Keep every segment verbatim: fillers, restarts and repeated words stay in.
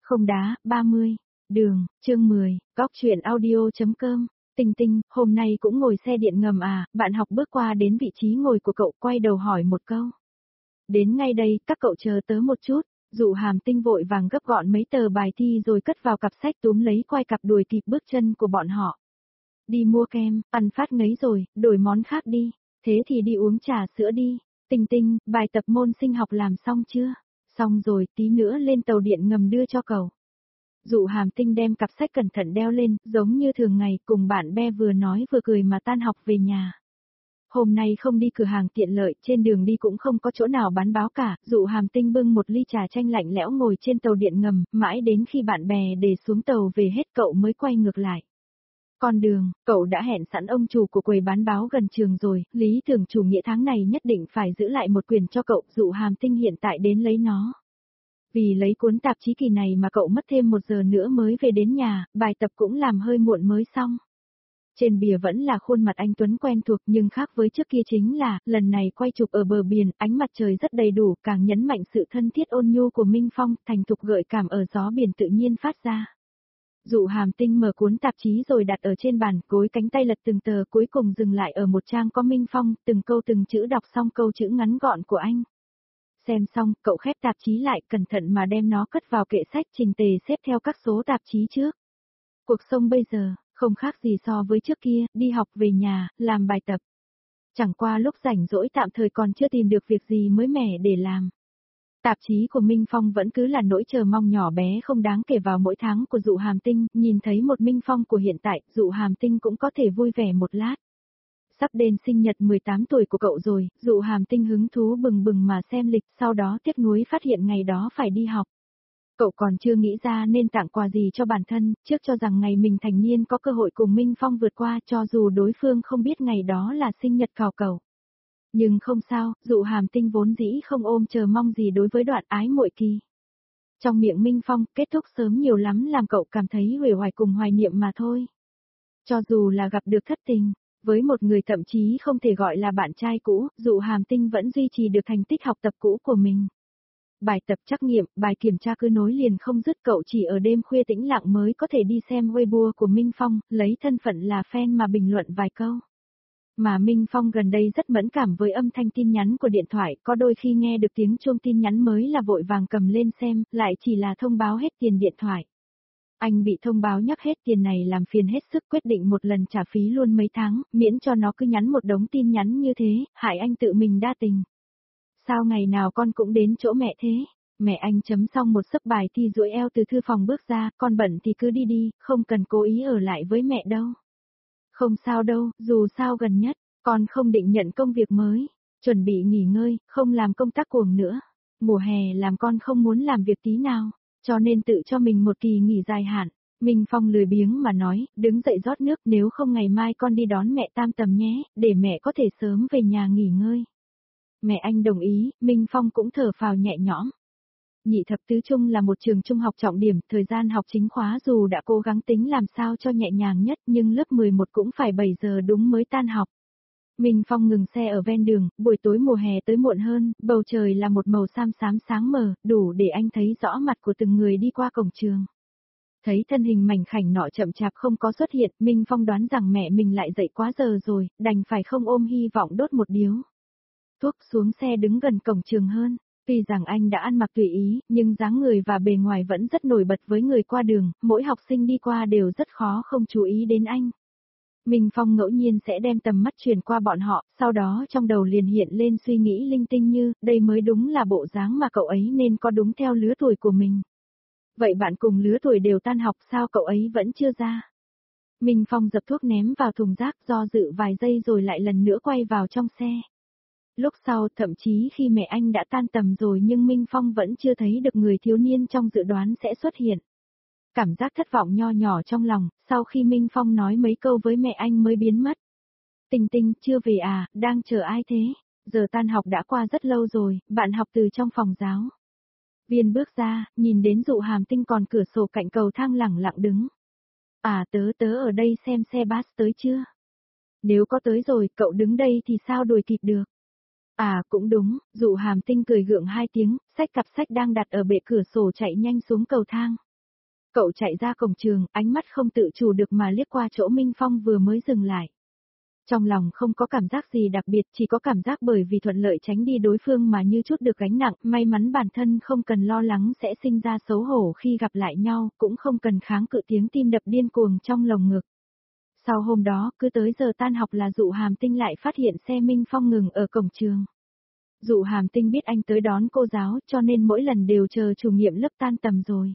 Không đá, ba mươi. Đường, chương mười, góc truyện audio.com. Tinh Tinh, hôm nay cũng ngồi xe điện ngầm à? Bạn học bước qua đến vị trí ngồi của cậu, quay đầu hỏi một câu. Đến ngay đây, các cậu chờ tớ một chút. Dụ Hàm Tinh vội vàng gấp gọn mấy tờ bài thi rồi cất vào cặp sách, túm lấy quai cặp đuổi kịp bước chân của bọn họ. Đi mua kem, ăn phát ngấy rồi, đổi món khác đi. Thế thì đi uống trà sữa đi. Tinh Tinh, bài tập môn sinh học làm xong chưa? Xong rồi, tí nữa lên tàu điện ngầm đưa cho cậu. Dụ Hàm Tinh đem cặp sách cẩn thận đeo lên, giống như thường ngày, cùng bạn bè vừa nói vừa cười mà tan học về nhà. Hôm nay không đi cửa hàng tiện lợi, trên đường đi cũng không có chỗ nào bán báo cả. Dụ Hàm Tinh bưng một ly trà chanh lạnh lẽo ngồi trên tàu điện ngầm, mãi đến khi bạn bè để xuống tàu về hết cậu mới quay ngược lại. Con đường, cậu đã hẹn sẵn ông chủ của quầy bán báo gần trường rồi, lý tưởng chủ nghĩa tháng này nhất định phải giữ lại một quyền cho cậu. Dụ Hàm Tinh hiện tại đến lấy nó. Vì lấy cuốn tạp chí kỳ này mà cậu mất thêm một giờ nữa mới về đến nhà, bài tập cũng làm hơi muộn mới xong. Trên bìa vẫn là khuôn mặt anh Tuấn quen thuộc, nhưng khác với trước kia chính là, lần này quay chụp ở bờ biển, ánh mặt trời rất đầy đủ, càng nhấn mạnh sự thân thiết ôn nhu của Minh Phong, thành thục gợi cảm ở gió biển tự nhiên phát ra. Dụ Hàm Tinh mở cuốn tạp chí rồi đặt ở trên bàn, gối cánh tay lật từng tờ, cuối cùng dừng lại ở một trang có Minh Phong, từng câu từng chữ đọc xong câu chữ ngắn gọn của anh. Xem xong, cậu khép tạp chí lại, cẩn thận mà đem nó cất vào kệ sách, chỉnh tề xếp theo các số tạp chí trước. Cuộc sống bây giờ, không khác gì so với trước kia, đi học về nhà, làm bài tập. Chẳng qua lúc rảnh rỗi tạm thời còn chưa tìm được việc gì mới mẻ để làm. Tạp chí của Minh Phong vẫn cứ là nỗi chờ mong nhỏ bé không đáng kể vào mỗi tháng của Dụ Hàm Tinh, nhìn thấy một Minh Phong của hiện tại, Dụ Hàm Tinh cũng có thể vui vẻ một lát. Sắp đến sinh nhật mười tám tuổi của cậu rồi, Dụ Hàm Tinh hứng thú bừng bừng mà xem lịch, sau đó tiếc nuối phát hiện ngày đó phải đi học. Cậu còn chưa nghĩ ra nên tặng quà gì cho bản thân, trước cho rằng ngày mình thành niên có cơ hội cùng Minh Phong vượt qua, cho dù đối phương không biết ngày đó là sinh nhật của cậu. Nhưng không sao, Dụ Hàm Tinh vốn dĩ không ôm chờ mong gì đối với đoạn ái muội kỳ. Trong miệng Minh Phong, kết thúc sớm nhiều lắm làm cậu cảm thấy uể oải cùng hoài niệm mà thôi. Cho dù là gặp được thất tình, với một người thậm chí không thể gọi là bạn trai cũ, Dụ Hàm Tinh vẫn duy trì được thành tích học tập cũ của mình. Bài tập trắc nghiệm, bài kiểm tra cứ nối liền không dứt, cậu chỉ ở đêm khuya tĩnh lặng mới có thể đi xem Weibo của Minh Phong, lấy thân phận là fan mà bình luận vài câu. Mà Minh Phong gần đây rất mẫn cảm với âm thanh tin nhắn của điện thoại, có đôi khi nghe được tiếng chuông tin nhắn mới là vội vàng cầm lên xem, lại chỉ là thông báo hết tiền điện thoại. Anh bị thông báo nhắc hết tiền này làm phiền hết sức, quyết định một lần trả phí luôn mấy tháng, miễn cho nó cứ nhắn một đống tin nhắn như thế, hại anh tự mình đa tình. Sao ngày nào con cũng đến chỗ mẹ thế? Mẹ anh chấm xong một xấp bài thi duỗi eo từ thư phòng bước ra, con bận thì cứ đi đi, không cần cố ý ở lại với mẹ đâu. Không sao đâu, dù sao gần nhất, con không định nhận công việc mới, chuẩn bị nghỉ ngơi, không làm công tác cuồng nữa. Mùa hè làm con không muốn làm việc tí nào, cho nên tự cho mình một kỳ nghỉ dài hạn. Minh Phong lười biếng mà nói, đứng dậy rót nước, nếu không ngày mai con đi đón mẹ Tam Tầm nhé, để mẹ có thể sớm về nhà nghỉ ngơi. Mẹ anh đồng ý, Minh Phong cũng thở phào nhẹ nhõm. Nhị thập tứ trung là một trường trung học trọng điểm, thời gian học chính khóa dù đã cố gắng tính làm sao cho nhẹ nhàng nhất nhưng lớp mười một cũng phải bảy giờ đúng mới tan học. Minh Phong ngừng xe ở ven đường, buổi tối mùa hè tới muộn hơn, bầu trời là một màu xám xám sáng mờ, đủ để anh thấy rõ mặt của từng người đi qua cổng trường. Thấy thân hình mảnh khảnh nọ chậm chạp không có xuất hiện, Minh Phong đoán rằng mẹ mình lại dậy quá giờ rồi, đành phải không ôm hy vọng đốt một điếu thuốc xuống xe đứng gần cổng trường hơn. Tuy rằng anh đã ăn mặc tùy ý, nhưng dáng người và bề ngoài vẫn rất nổi bật với người qua đường, mỗi học sinh đi qua đều rất khó không chú ý đến anh. Minh Phong ngẫu nhiên sẽ đem tầm mắt truyền qua bọn họ, sau đó trong đầu liền hiện lên suy nghĩ linh tinh như, đây mới đúng là bộ dáng mà cậu ấy nên có đúng theo lứa tuổi của mình. Vậy bạn cùng lứa tuổi đều tan học sao cậu ấy vẫn chưa ra? Minh Phong dập thuốc ném vào thùng rác do dự vài giây rồi lại lần nữa quay vào trong xe. Lúc sau, thậm chí khi mẹ anh đã tan tầm rồi nhưng Minh Phong vẫn chưa thấy được người thiếu niên trong dự đoán sẽ xuất hiện. Cảm giác thất vọng nho nhỏ trong lòng, sau khi Minh Phong nói mấy câu với mẹ anh mới biến mất. Tinh Tinh, chưa về à, đang chờ ai thế? Giờ tan học đã qua rất lâu rồi, bạn học từ trong phòng giáo. Viên bước ra, nhìn đến Dụ Hàm Tinh còn cửa sổ cạnh cầu thang lẳng lặng đứng. À tớ tớ ở đây xem xe bus tới chưa? Nếu có tới rồi, cậu đứng đây thì sao đuổi kịp được? À cũng đúng, Dụ Hàm Tinh cười gượng hai tiếng, xách cặp sách đang đặt ở bệ cửa sổ chạy nhanh xuống cầu thang. Cậu chạy ra cổng trường, ánh mắt không tự chủ được mà liếc qua chỗ Minh Phong vừa mới dừng lại. Trong lòng không có cảm giác gì đặc biệt, chỉ có cảm giác bởi vì thuận lợi tránh đi đối phương mà như chút được gánh nặng, may mắn bản thân không cần lo lắng sẽ sinh ra xấu hổ khi gặp lại nhau, cũng không cần kháng cự tiếng tim đập điên cuồng trong lồng ngực. Sau hôm đó, cứ tới giờ tan học là Dụ Hàm Tinh lại phát hiện xe Minh Phong ngừng ở cổng trường. Dụ Hàm Tinh biết anh tới đón cô giáo, cho nên mỗi lần đều chờ chủ nhiệm lớp tan tầm rồi.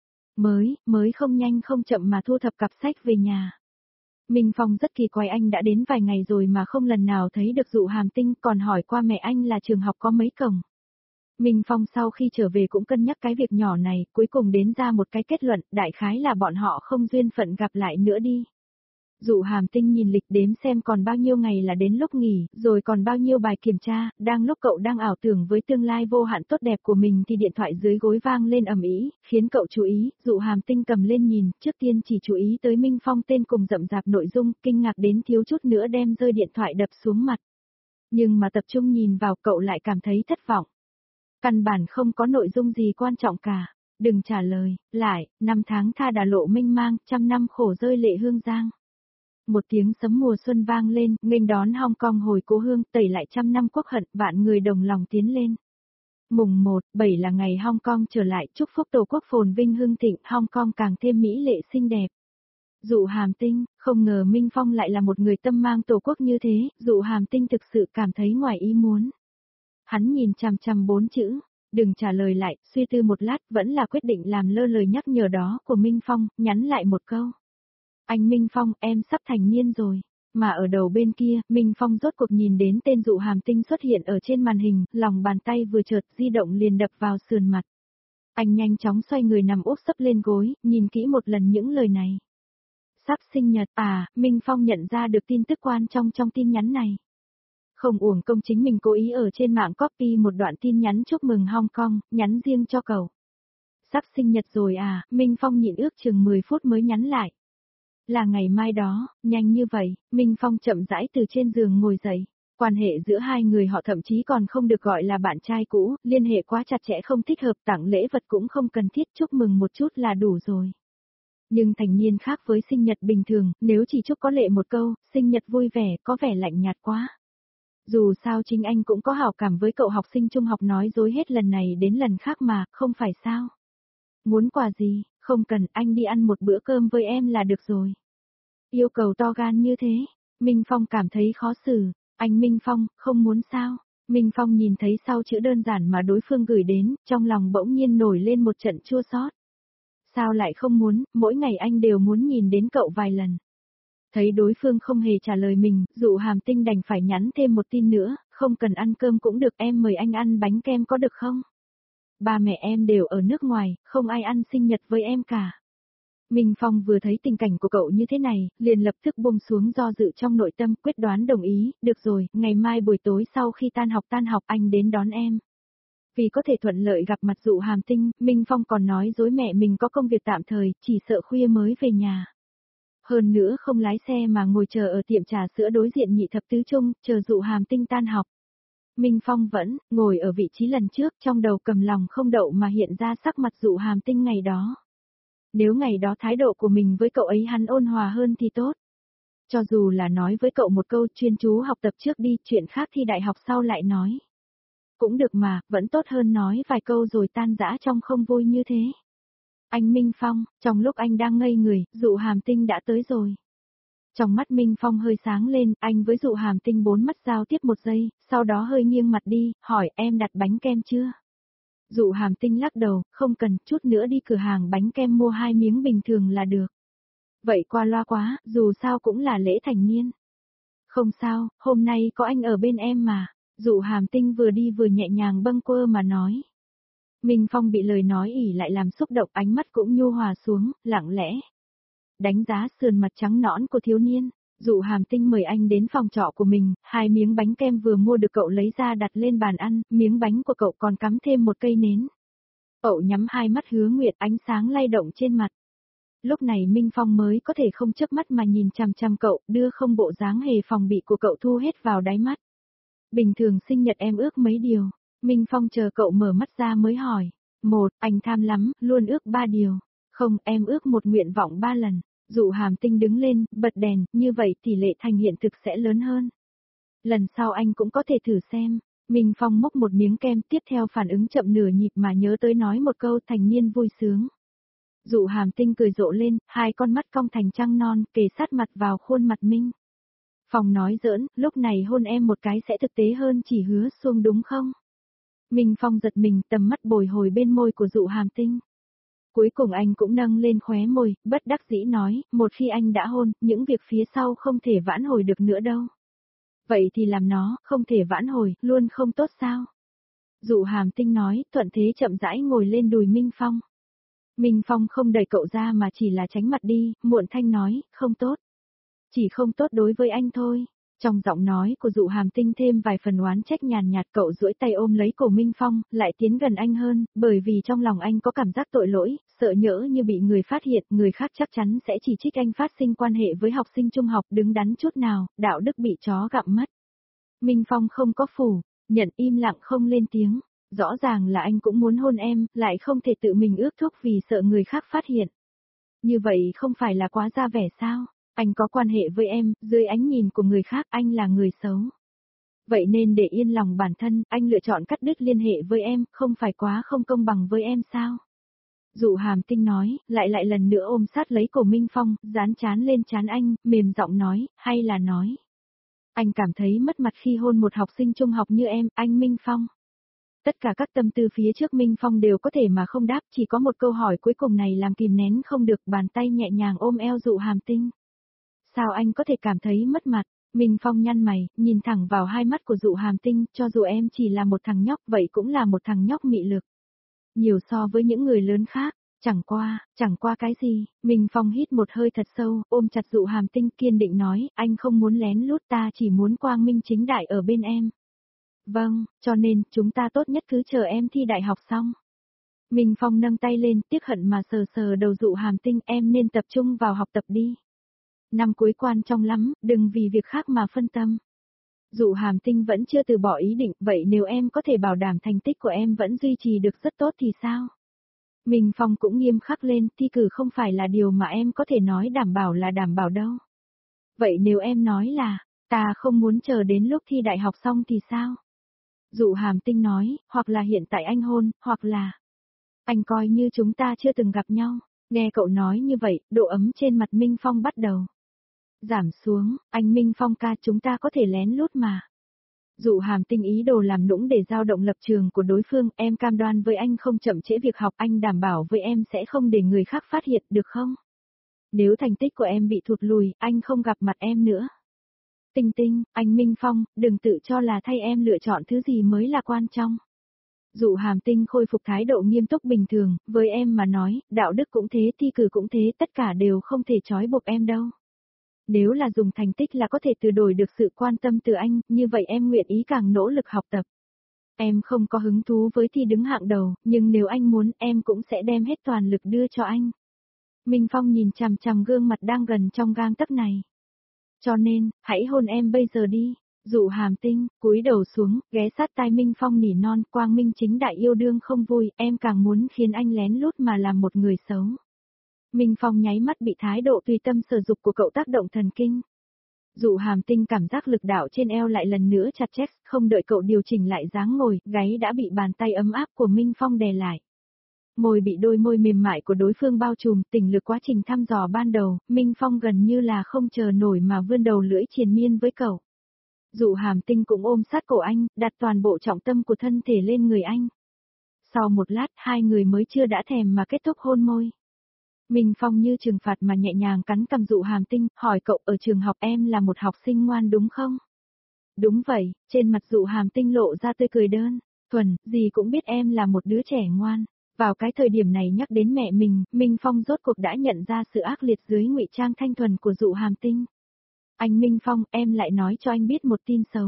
Mới, mới không nhanh không chậm mà thu thập cặp sách về nhà. Minh Phong rất kỳ quái, anh đã đến vài ngày rồi mà không lần nào thấy được Dụ Hàm Tinh, còn hỏi qua mẹ anh là trường học có mấy cổng. Minh Phong sau khi trở về cũng cân nhắc cái việc nhỏ này, cuối cùng đến ra một cái kết luận, đại khái là bọn họ không duyên phận gặp lại nữa đi. Dụ Hàm Tinh nhìn lịch đếm xem còn bao nhiêu ngày là đến lúc nghỉ, rồi còn bao nhiêu bài kiểm tra, đang lúc cậu đang ảo tưởng với tương lai vô hạn tốt đẹp của mình thì điện thoại dưới gối vang lên ầm ĩ, khiến cậu chú ý. Dụ Hàm Tinh cầm lên nhìn, trước tiên chỉ chú ý tới Minh Phong tên cùng rậm rạp nội dung, kinh ngạc đến thiếu chút nữa đem rơi điện thoại đập xuống mặt. Nhưng mà tập trung nhìn vào cậu lại cảm thấy thất vọng. Căn bản không có nội dung gì quan trọng cả. Đừng trả lời, lại, năm tháng tha đà lộ mênh mang, trăm năm khổ rơi lệ hương giang. Một tiếng sấm mùa xuân vang lên, nghênh đón Hong Kong hồi cố hương, tẩy lại trăm năm quốc hận, vạn người đồng lòng tiến lên. Mùng một, bảy là ngày Hong Kong trở lại, chúc phúc Tổ quốc phồn vinh hưng thịnh, Hong Kong càng thêm mỹ lệ xinh đẹp. Dụ Hàm Tinh, không ngờ Minh Phong lại là một người tâm mang Tổ quốc như thế, Dụ Hàm Tinh thực sự cảm thấy ngoài ý muốn. Hắn nhìn chằm chằm bốn chữ, đừng trả lời lại, suy tư một lát, vẫn là quyết định làm lơ lời nhắc nhở đó của Minh Phong, nhắn lại một câu. Anh Minh Phong, em sắp thành niên rồi. Mà ở đầu bên kia, Minh Phong rốt cuộc nhìn đến tên Dụ Hàm Tinh xuất hiện ở trên màn hình, lòng bàn tay vừa chợt di động liền đập vào sườn mặt. Anh nhanh chóng xoay người nằm úp sấp lên gối, nhìn kỹ một lần những lời này. Sắp sinh nhật, à, Minh Phong nhận ra được tin tức quan trọng trong tin nhắn này. Không uổng công chính mình cố ý ở trên mạng copy một đoạn tin nhắn chúc mừng Hong Kong, nhắn riêng cho cậu. Sắp sinh nhật rồi à, Minh Phong nhịn ước chừng mười phút mới nhắn lại. Là ngày mai đó, nhanh như vậy, Minh Phong chậm rãi từ trên giường ngồi dậy. Quan hệ giữa hai người họ thậm chí còn không được gọi là bạn trai cũ, liên hệ quá chặt chẽ không thích hợp, tặng lễ vật cũng không cần thiết, chúc mừng một chút là đủ rồi. Nhưng thành niên khác với sinh nhật bình thường, nếu chỉ chúc có lệ một câu, sinh nhật vui vẻ, có vẻ lạnh nhạt quá. Dù sao chính anh cũng có hảo cảm với cậu học sinh trung học nói dối hết lần này đến lần khác mà, không phải sao? Muốn quà gì, không cần, anh đi ăn một bữa cơm với em là được rồi. Yêu cầu to gan như thế, Minh Phong cảm thấy khó xử. Anh Minh Phong, không muốn sao? Minh Phong nhìn thấy sau chữ đơn giản mà đối phương gửi đến, trong lòng bỗng nhiên nổi lên một trận chua xót. Sao lại không muốn, mỗi ngày anh đều muốn nhìn đến cậu vài lần. Thấy đối phương không hề trả lời mình, Dụ Hàm Tinh đành phải nhắn thêm một tin nữa, không cần ăn cơm cũng được, em mời anh ăn bánh kem có được không? Ba mẹ em đều ở nước ngoài, không ai ăn sinh nhật với em cả. Minh Phong vừa thấy tình cảnh của cậu như thế này, liền lập tức buông xuống do dự trong nội tâm, quyết đoán đồng ý, được rồi, ngày mai buổi tối sau khi tan học tan học anh đến đón em. Vì có thể thuận lợi gặp mặt Dụ Hàm Tinh, Minh Phong còn nói dối mẹ mình có công việc tạm thời, chỉ sợ khuya mới về nhà. Hơn nữa không lái xe mà ngồi chờ ở tiệm trà sữa đối diện nhị thập tứ trung, chờ Dụ Hàm Tinh tan học. Minh Phong vẫn ngồi ở vị trí lần trước, trong đầu cầm lòng không đậu mà hiện ra sắc mặt Dụ Hàm Tinh ngày đó. Nếu ngày đó thái độ của mình với cậu ấy hắn ôn hòa hơn thì tốt. Cho dù là nói với cậu một câu chuyên chú học tập trước đi, chuyện khác thi đại học sau lại nói. Cũng được mà, vẫn tốt hơn nói vài câu rồi tan rã trong không vui như thế. Anh Minh Phong, trong lúc anh đang ngây người, Dụ Hàm Tinh đã tới rồi. Trong mắt Minh Phong hơi sáng lên, anh với Dụ Hàm Tinh bốn mắt giao tiếp một giây, sau đó hơi nghiêng mặt đi, hỏi em đặt bánh kem chưa? Dụ Hàm Tinh lắc đầu, không cần, chút nữa đi cửa hàng bánh kem mua hai miếng bình thường là được. Vậy qua loa quá, dù sao cũng là lễ thành niên. Không sao, hôm nay có anh ở bên em mà. Dụ Hàm Tinh vừa đi vừa nhẹ nhàng bâng quơ mà nói. Minh Phong bị lời nói ỉ lại làm xúc động, ánh mắt cũng nhu hòa xuống, lặng lẽ. Đánh giá sườn mặt trắng nõn của thiếu niên, Dụ Hàm Tinh mời anh đến phòng trọ của mình, hai miếng bánh kem vừa mua được cậu lấy ra đặt lên bàn ăn, miếng bánh của cậu còn cắm thêm một cây nến. Cậu nhắm hai mắt hứa nguyệt, ánh sáng lay động trên mặt. Lúc này Minh Phong mới có thể không chớp mắt mà nhìn chằm chằm cậu, đưa không bộ dáng hề phòng bị của cậu thu hết vào đáy mắt. Bình thường sinh nhật em ước mấy điều? Minh Phong chờ cậu mở mắt ra mới hỏi. Một, anh tham lắm, luôn ước ba điều. Không, em ước một nguyện vọng ba lần. Dụ Hàm Tinh đứng lên, bật đèn, như vậy tỷ lệ thành hiện thực sẽ lớn hơn. Lần sau anh cũng có thể thử xem. Minh Phong mốc một miếng kem, tiếp theo phản ứng chậm nửa nhịp mà nhớ tới nói một câu thành niên vui sướng. Dụ Hàm Tinh cười rộ lên, hai con mắt cong thành trăng non, kề sát mặt vào khuôn mặt Minh Phong nói giỡn, lúc này hôn em một cái sẽ thực tế hơn chỉ hứa xuông đúng không? Minh Phong giật mình, tầm mắt bồi hồi bên môi của Dụ Hàm Tinh. Cuối cùng anh cũng nâng lên khóe môi, bất đắc dĩ nói, một khi anh đã hôn, những việc phía sau không thể vãn hồi được nữa đâu. Vậy thì làm nó, không thể vãn hồi, luôn không tốt sao? Dụ Hàm Tinh nói, thuận thế chậm rãi ngồi lên đùi Minh Phong. Minh Phong không đẩy cậu ra mà chỉ là tránh mặt đi, muộn thanh nói, không tốt. Chỉ không tốt đối với anh thôi. Trong giọng nói của Dụ Hàm Tinh thêm vài phần oán trách nhàn nhạt, cậu duỗi tay ôm lấy cổ Minh Phong, lại tiến gần anh hơn, bởi vì trong lòng anh có cảm giác tội lỗi, sợ nhỡ như bị người phát hiện, người khác chắc chắn sẽ chỉ trích anh phát sinh quan hệ với học sinh trung học đứng đắn chút nào, đạo đức bị chó gặm mất. Minh Phong không có phủ, nhận im lặng không lên tiếng, rõ ràng là anh cũng muốn hôn em, lại không thể tự mình ước thúc vì sợ người khác phát hiện. Như vậy không phải là quá ra vẻ sao? Anh có quan hệ với em, dưới ánh nhìn của người khác anh là người xấu. Vậy nên để yên lòng bản thân, anh lựa chọn cắt đứt liên hệ với em, không phải quá không công bằng với em sao? Dụ Hàm Tinh nói, lại lại lần nữa ôm sát lấy cổ Minh Phong, dán chán lên chán anh, mềm giọng nói, hay là nói. Anh cảm thấy mất mặt khi hôn một học sinh trung học như em, anh Minh Phong. Tất cả các tâm tư phía trước Minh Phong đều có thể mà không đáp, chỉ có một câu hỏi cuối cùng này làm kìm nén không được, bàn tay nhẹ nhàng ôm eo Dụ Hàm Tinh. Sao anh có thể cảm thấy mất mặt? Minh Phong nhăn mày, nhìn thẳng vào hai mắt của Dụ Hàm Tinh, cho dù em chỉ là một thằng nhóc vậy cũng là một thằng nhóc mị lực. Nhiều so với những người lớn khác, chẳng qua, chẳng qua cái gì, Minh Phong hít một hơi thật sâu, ôm chặt Dụ Hàm Tinh kiên định nói, anh không muốn lén lút, ta chỉ muốn quang minh chính đại ở bên em. Vâng, cho nên, chúng ta tốt nhất cứ chờ em thi đại học xong. Minh Phong nâng tay lên, tiếc hận mà sờ sờ đầu Dụ Hàm Tinh, em nên tập trung vào học tập đi. Năm cuối quan trọng lắm, đừng vì việc khác mà phân tâm. Dụ Hàm Tinh vẫn chưa từ bỏ ý định, vậy nếu em có thể bảo đảm thành tích của em vẫn duy trì được rất tốt thì sao? Minh Phong cũng nghiêm khắc lên, thi cử không phải là điều mà em có thể nói đảm bảo là đảm bảo đâu. Vậy nếu em nói là, ta không muốn chờ đến lúc thi đại học xong thì sao? Dụ Hàm Tinh nói, hoặc là hiện tại anh hôn, hoặc là anh coi như chúng ta chưa từng gặp nhau. Nghe cậu nói như vậy, độ ấm trên mặt Minh Phong bắt đầu giảm xuống, anh Minh Phong ca, chúng ta có thể lén lút mà. Dụ Hàm Tinh ý đồ làm nũng để dao động lập trường của đối phương, em cam đoan với anh không chậm trễ việc học, anh đảm bảo với em sẽ không để người khác phát hiện, được không? Nếu thành tích của em bị thụt lùi, anh không gặp mặt em nữa. Tinh Tinh, anh Minh Phong, đừng tự cho là thay em lựa chọn thứ gì mới là quan trọng. Dụ Hàm Tinh khôi phục thái độ nghiêm túc bình thường, với em mà nói, đạo đức cũng thế, thi cử cũng thế, tất cả đều không thể trói buộc em đâu. Nếu là dùng thành tích là có thể từ đổi được sự quan tâm từ anh, như vậy em nguyện ý càng nỗ lực học tập. Em không có hứng thú với thi đứng hạng đầu, nhưng nếu anh muốn, em cũng sẽ đem hết toàn lực đưa cho anh. Minh Phong nhìn chằm chằm gương mặt đang gần trong gang tấc này. Cho nên, hãy hôn em bây giờ đi. Dụ Hàm Tinh, cúi đầu xuống, ghé sát tai Minh Phong nỉ non, quang minh chính đại yêu đương không vui, em càng muốn khiến anh lén lút mà làm một người xấu. Minh Phong nháy mắt bị thái độ tùy tâm sở dục của cậu tác động thần kinh. Dụ Hàm Tinh cảm giác lực đạo trên eo lại lần nữa chặt chẽ, không đợi cậu điều chỉnh lại dáng ngồi, gáy đã bị bàn tay ấm áp của Minh Phong đè lại. Môi bị đôi môi mềm mại của đối phương bao trùm, tỉnh lực quá trình thăm dò ban đầu, Minh Phong gần như là không chờ nổi mà vươn đầu lưỡi triền miên với cậu. Dụ Hàm Tinh cũng ôm sát cổ anh, đặt toàn bộ trọng tâm của thân thể lên người anh. Sau một lát, hai người mới chưa đã thèm mà kết thúc hôn môi. Minh Phong như trừng phạt mà nhẹ nhàng cắn cằm Dụ Hàm Tinh, hỏi cậu, ở trường học em là một học sinh ngoan đúng không? Đúng vậy, trên mặt Dụ Hàm Tinh lộ ra tươi cười đơn, thuần, gì cũng biết em là một đứa trẻ ngoan. Vào cái thời điểm này nhắc đến mẹ mình, Minh Phong rốt cuộc đã nhận ra sự ác liệt dưới ngụy trang thanh thuần của Dụ Hàm Tinh. Anh Minh Phong, em lại nói cho anh biết một tin xấu.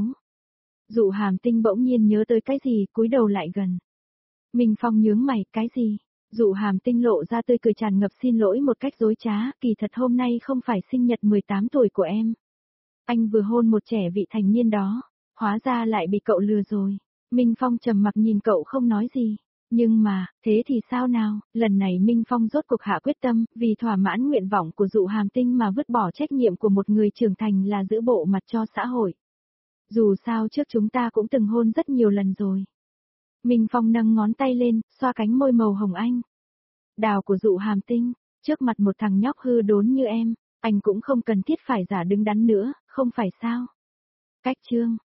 Dụ Hàm Tinh bỗng nhiên nhớ tới cái gì, cúi đầu lại gần. Minh Phong nhướng mày, cái gì? Dụ Hàm Tinh lộ ra tươi cười tràn ngập xin lỗi một cách dối trá, kỳ thật hôm nay không phải sinh nhật mười tám tuổi của em. Anh vừa hôn một trẻ vị thành niên đó, hóa ra lại bị cậu lừa rồi. Minh Phong trầm mặc nhìn cậu không nói gì. Nhưng mà, thế thì sao nào, lần này Minh Phong rốt cuộc hạ quyết tâm, vì thỏa mãn nguyện vọng của dụ hàm tinh mà vứt bỏ trách nhiệm của một người trưởng thành là giữ bộ mặt cho xã hội. Dù sao trước chúng ta cũng từng hôn rất nhiều lần rồi. Minh Phong nâng ngón tay lên, xoa cánh môi màu hồng anh. Đào của dụ hàm tinh, trước mặt một thằng nhóc hư đốn như em, anh cũng không cần thiết phải giả đứng đắn nữa, không phải sao? Cách chương